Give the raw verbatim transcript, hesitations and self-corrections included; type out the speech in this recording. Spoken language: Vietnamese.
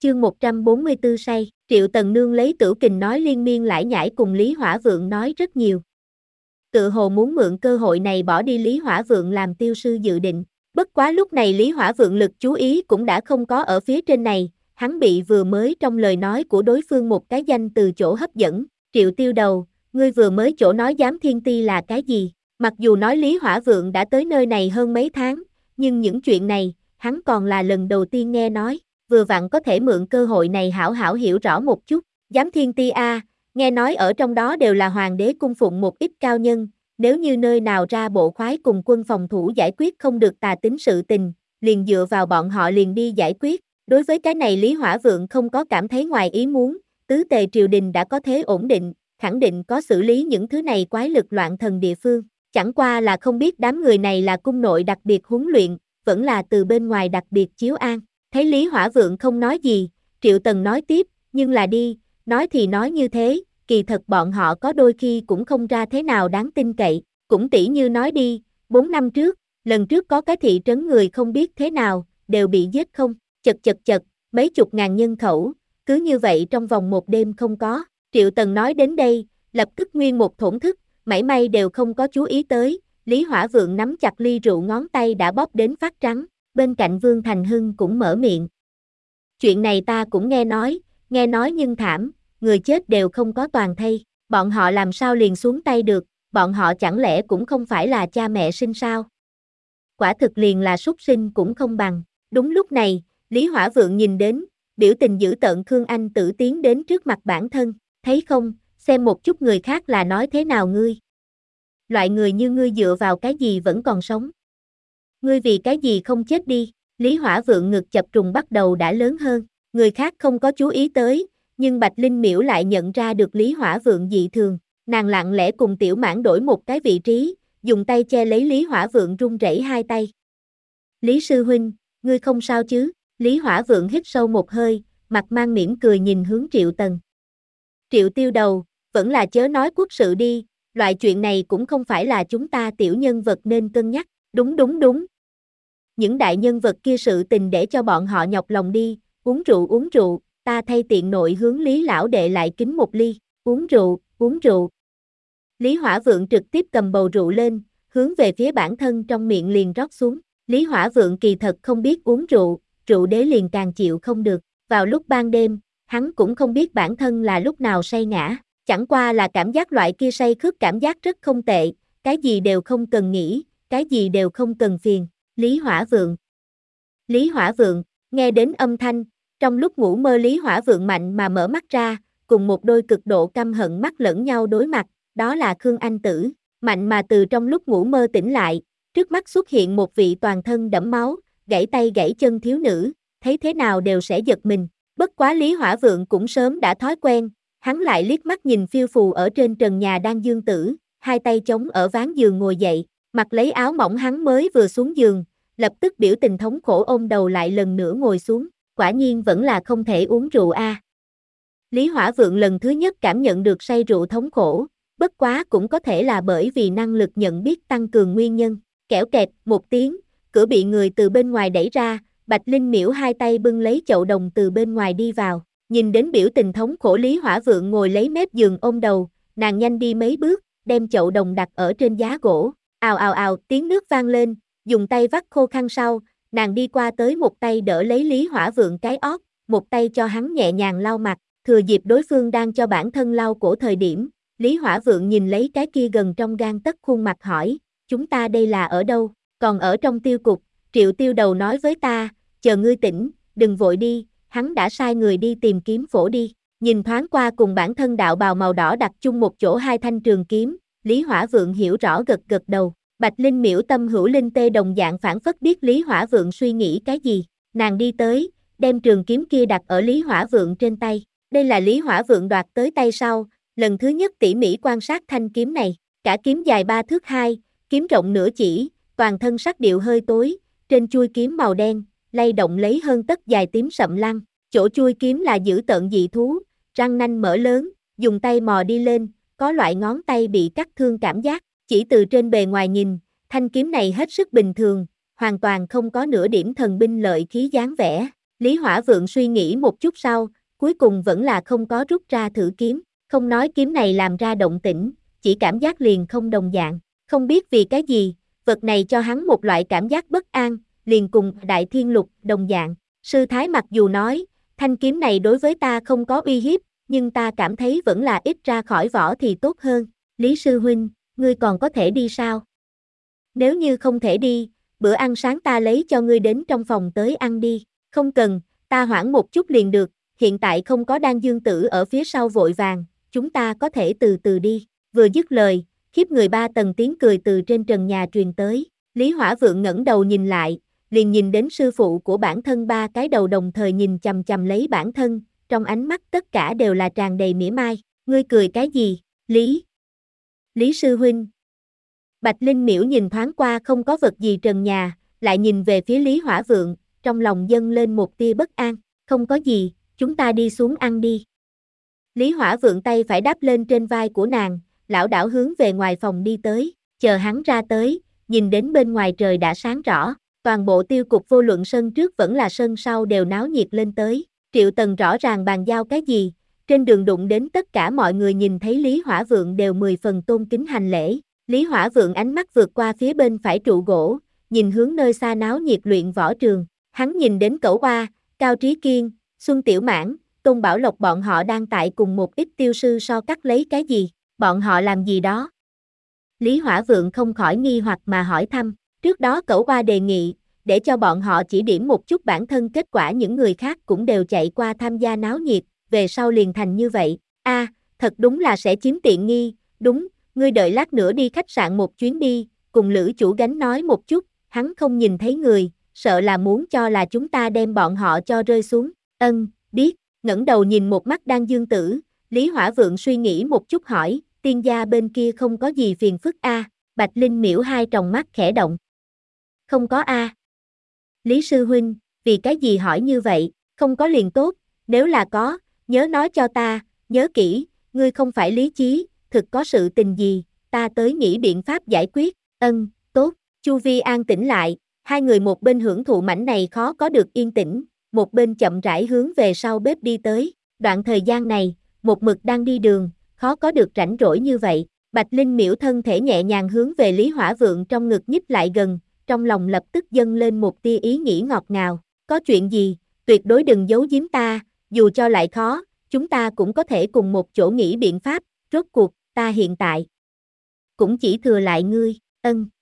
Chương một trăm bốn mươi tư say, Triệu Tần Nương lấy Tửu Kình nói liên miên lải nhải cùng Lý Hỏa Vượng nói rất nhiều. Tự hồ muốn mượn cơ hội này bỏ đi Lý Hỏa Vượng làm tiêu sư dự định. Bất quá lúc này Lý Hỏa Vượng lực chú ý cũng đã không có ở phía trên này, hắn bị vừa mới trong lời nói của đối phương một cái danh từ chỗ hấp dẫn. Triệu Tiêu Đầu, ngươi vừa mới chỗ nói giám thiên ti là cái gì? Mặc dù nói Lý Hỏa Vượng đã tới nơi này hơn mấy tháng, nhưng những chuyện này, hắn còn là lần đầu tiên nghe nói. Vừa vặn có thể mượn cơ hội này hảo hảo hiểu rõ một chút. Giám thiên ti a, nghe nói ở trong đó đều là hoàng đế cung phụng một ít cao nhân, nếu như nơi nào ra bộ khoái cùng quân phòng thủ giải quyết không được tà tính sự tình, liền dựa vào bọn họ liền đi giải quyết. Đối với cái này Lý Hỏa Vượng không có cảm thấy ngoài ý muốn, tứ tề triều đình đã có thế ổn định, khẳng định có xử lý những thứ này quái lực loạn thần địa phương. Chẳng qua là không biết đám người này là cung nội đặc biệt huấn luyện, vẫn là từ bên ngoài đặc biệt chiếu an. Thấy Lý Hỏa Vượng không nói gì, Triệu Tần nói tiếp, nhưng là đi, nói thì nói như thế, kỳ thật bọn họ có đôi khi cũng không ra thế nào đáng tin cậy, cũng tỉ như nói đi, bốn năm trước, lần trước có cái thị trấn người không biết thế nào, đều bị giết không, chật chật chật, mấy chục ngàn nhân khẩu, cứ như vậy trong vòng một đêm không có. Triệu Tần nói đến đây, lập tức nguyên một thổn thức, mảy may đều không có chú ý tới, Lý Hỏa Vượng nắm chặt ly rượu ngón tay đã bóp đến phát trắng. Bên cạnh Vương Thành Hưng cũng mở miệng. Chuyện này ta cũng nghe nói, nghe nói nhưng thảm, người chết đều không có toàn thây, bọn họ làm sao liền xuống tay được, bọn họ chẳng lẽ cũng không phải là cha mẹ sinh sao? Quả thực liền là súc sinh cũng không bằng. Đúng lúc này, Lý Hỏa Vượng nhìn đến, biểu tình dữ tợn Khương Anh Tử tiến đến trước mặt bản thân, thấy không, xem một chút người khác là nói thế nào ngươi. Loại người như ngươi dựa vào cái gì vẫn còn sống? Ngươi vì cái gì không chết đi? Lý Hỏa Vượng ngực chập trùng bắt đầu đã lớn hơn, người khác không có chú ý tới, nhưng Bạch Linh Miễu lại nhận ra được Lý Hỏa Vượng dị thường, nàng lặng lẽ cùng Tiểu Mãn đổi một cái vị trí, dùng tay che lấy Lý Hỏa Vượng run rẩy hai tay. Lý sư huynh, ngươi không sao chứ? Lý Hỏa Vượng hít sâu một hơi, mặt mang mỉm cười nhìn hướng Triệu Tần. Triệu Tiêu Đầu, vẫn là chớ nói quốc sự đi, loại chuyện này cũng không phải là chúng ta tiểu nhân vật nên cân nhắc, đúng đúng đúng. Những đại nhân vật kia sự tình để cho bọn họ nhọc lòng đi, uống rượu uống rượu, ta thay tiện nội hướng Lý lão đệ lại kính một ly, uống rượu, uống rượu. Lý Hỏa Vượng trực tiếp cầm bầu rượu lên, hướng về phía bản thân trong miệng liền rót xuống. Lý Hỏa Vượng kỳ thật không biết uống rượu, rượu đế liền càng chịu không được. Vào lúc ban đêm, hắn cũng không biết bản thân là lúc nào say ngã, chẳng qua là cảm giác loại kia say khướt cảm giác rất không tệ, cái gì đều không cần nghĩ, cái gì đều không cần phiền. Lý Hỏa Vượng. Lý Hỏa Vượng, nghe đến âm thanh, trong lúc ngủ mơ Lý Hỏa Vượng mạnh mà mở mắt ra, cùng một đôi cực độ căm hận mắt lẫn nhau đối mặt, đó là Khương Anh Tử, mạnh mà từ trong lúc ngủ mơ tỉnh lại, trước mắt xuất hiện một vị toàn thân đẫm máu, gãy tay gãy chân thiếu nữ, thấy thế nào đều sẽ giật mình, bất quá Lý Hỏa Vượng cũng sớm đã thói quen, hắn lại liếc mắt nhìn phiêu phù ở trên trần nhà đang dương tử, hai tay chống ở ván giường ngồi dậy. Mặc lấy áo mỏng hắn mới vừa xuống giường, lập tức biểu tình thống khổ ôm đầu lại lần nữa ngồi xuống, quả nhiên vẫn là không thể uống rượu a. À. Lý Hỏa Vượng lần thứ nhất cảm nhận được say rượu thống khổ, bất quá cũng có thể là bởi vì năng lực nhận biết tăng cường nguyên nhân, kẽo kẹt một tiếng, cửa bị người từ bên ngoài đẩy ra, Bạch Linh Miễu hai tay bưng lấy chậu đồng từ bên ngoài đi vào, nhìn đến biểu tình thống khổ Lý Hỏa Vượng ngồi lấy mép giường ôm đầu, nàng nhanh đi mấy bước, đem chậu đồng đặt ở trên giá gỗ. Ào ào ào, tiếng nước vang lên, dùng tay vắt khô khăn sau, nàng đi qua tới một tay đỡ lấy Lý Hỏa Vượng cái ót, một tay cho hắn nhẹ nhàng lau mặt, thừa dịp đối phương đang cho bản thân lau cổ thời điểm, Lý Hỏa Vượng nhìn lấy cái kia gần trong gang tấc khuôn mặt hỏi, chúng ta đây là ở đâu, còn ở trong tiêu cục, Triệu Tiêu Đầu nói với ta, chờ ngươi tỉnh, đừng vội đi, hắn đã sai người đi tìm kiếm phổ đi, nhìn thoáng qua cùng bản thân đạo bào màu đỏ đặt chung một chỗ hai thanh trường kiếm. Lý Hỏa Vượng hiểu rõ gật gật đầu, Bạch Linh Miễu tâm hữu linh tê đồng dạng phản phất biết Lý Hỏa Vượng suy nghĩ cái gì, nàng đi tới, đem trường kiếm kia đặt ở Lý Hỏa Vượng trên tay, đây là Lý Hỏa Vượng đoạt tới tay sau, lần thứ nhất tỉ mỉ quan sát thanh kiếm này, cả kiếm dài ba thước hai, kiếm rộng nửa chỉ, toàn thân sắc điệu hơi tối, trên chuôi kiếm màu đen, lay động lấy hơn tấc dài tím sậm lăng, chỗ chuôi kiếm là dữ tợn dị thú, răng nanh mở lớn, dùng tay mò đi lên. Có loại ngón tay bị cắt thương cảm giác, chỉ từ trên bề ngoài nhìn, thanh kiếm này hết sức bình thường, hoàn toàn không có nửa điểm thần binh lợi khí dáng vẻ. Lý Hỏa Vượng suy nghĩ một chút sau, cuối cùng vẫn là không có rút ra thử kiếm, không nói kiếm này làm ra động tĩnh, chỉ cảm giác liền không đồng dạng, không biết vì cái gì, vật này cho hắn một loại cảm giác bất an, liền cùng Đại Thiên Lục đồng dạng. Sư Thái mặc dù nói, thanh kiếm này đối với ta không có uy hiếp, nhưng ta cảm thấy vẫn là ít ra khỏi vỏ thì tốt hơn. Lý Sư Huynh, ngươi còn có thể đi sao? Nếu như không thể đi, bữa ăn sáng ta lấy cho ngươi đến trong phòng tới ăn đi. Không cần, ta hoãn một chút liền được, hiện tại không có Đan Dương Tử ở phía sau vội vàng, chúng ta có thể từ từ đi. Vừa dứt lời, khiếp người ba tầng tiếng cười từ trên trần nhà truyền tới. Lý Hỏa Vượng ngẩng đầu nhìn lại, liền nhìn đến sư phụ của bản thân ba cái đầu đồng thời nhìn chằm chằm lấy bản thân, trong ánh mắt tất cả đều là tràn đầy mỉa mai. Ngươi cười cái gì, Lý? Lý Sư Huynh. Bạch Linh Miễu nhìn thoáng qua không có vật gì trần nhà, lại nhìn về phía Lý Hỏa Vượng, trong lòng dâng lên một tia bất an. Không có gì, chúng ta đi xuống ăn đi. Lý Hỏa Vượng tay phải đáp lên trên vai của nàng, lảo đảo hướng về ngoài phòng đi tới, chờ hắn ra tới, nhìn đến bên ngoài trời đã sáng rõ, toàn bộ tiêu cục vô luận sân trước vẫn là sân sau đều náo nhiệt lên tới. Triệu Tần rõ ràng bàn giao cái gì, trên đường đụng đến tất cả mọi người nhìn thấy Lý Hỏa Vượng đều mười phần tôn kính hành lễ. Lý Hỏa Vượng ánh mắt vượt qua phía bên phải trụ gỗ, nhìn hướng nơi xa náo nhiệt luyện võ trường, hắn nhìn đến Cẩu Oa, Cao Trí Kiên, Xuân Tiểu Mãn, Tôn Bảo Lộc bọn họ đang tại cùng một ít tiêu sư so cắt lấy cái gì, bọn họ làm gì đó. Lý Hỏa Vượng không khỏi nghi hoặc mà hỏi thăm, trước đó Cẩu Oa đề nghị, để cho bọn họ chỉ điểm một chút bản thân, kết quả những người khác cũng đều chạy qua tham gia náo nhiệt, về sau liền thành như vậy. A, à, thật đúng là sẽ chiếm tiện nghi, đúng, ngươi đợi lát nữa đi khách sạn một chuyến đi, cùng Lữ chủ gánh nói một chút, hắn không nhìn thấy người, sợ là muốn cho là chúng ta đem bọn họ cho rơi xuống. Ân, biết, ngẩng đầu nhìn một mắt Đan Dương Tử, Lý Hỏa Vượng suy nghĩ một chút hỏi, tiên gia bên kia không có gì phiền phức a? À? Bạch Linh Miễu hai tròng mắt khẽ động. Không có a. À? Lý Sư Huynh, vì cái gì hỏi như vậy, không có liền tốt, nếu là có, nhớ nói cho ta, nhớ kỹ, ngươi không phải Lý Chí, thực có sự tình gì, ta tới nghĩ biện pháp giải quyết. Ân, tốt, Chu Vi an tĩnh lại, hai người một bên hưởng thụ mảnh này khó có được yên tĩnh, một bên chậm rãi hướng về sau bếp đi tới. Đoạn thời gian này, một mực đang đi đường, khó có được rảnh rỗi như vậy. Bạch Linh Miễu thân thể nhẹ nhàng hướng về Lý Hỏa Vượng trong ngực nhích lại gần, trong lòng lập tức dâng lên một tia ý nghĩ ngọt ngào. Có chuyện gì, tuyệt đối đừng giấu giếm ta, dù cho lại khó, chúng ta cũng có thể cùng một chỗ nghĩ biện pháp, rốt cuộc, ta hiện tại cũng chỉ thừa lại ngươi. Ân.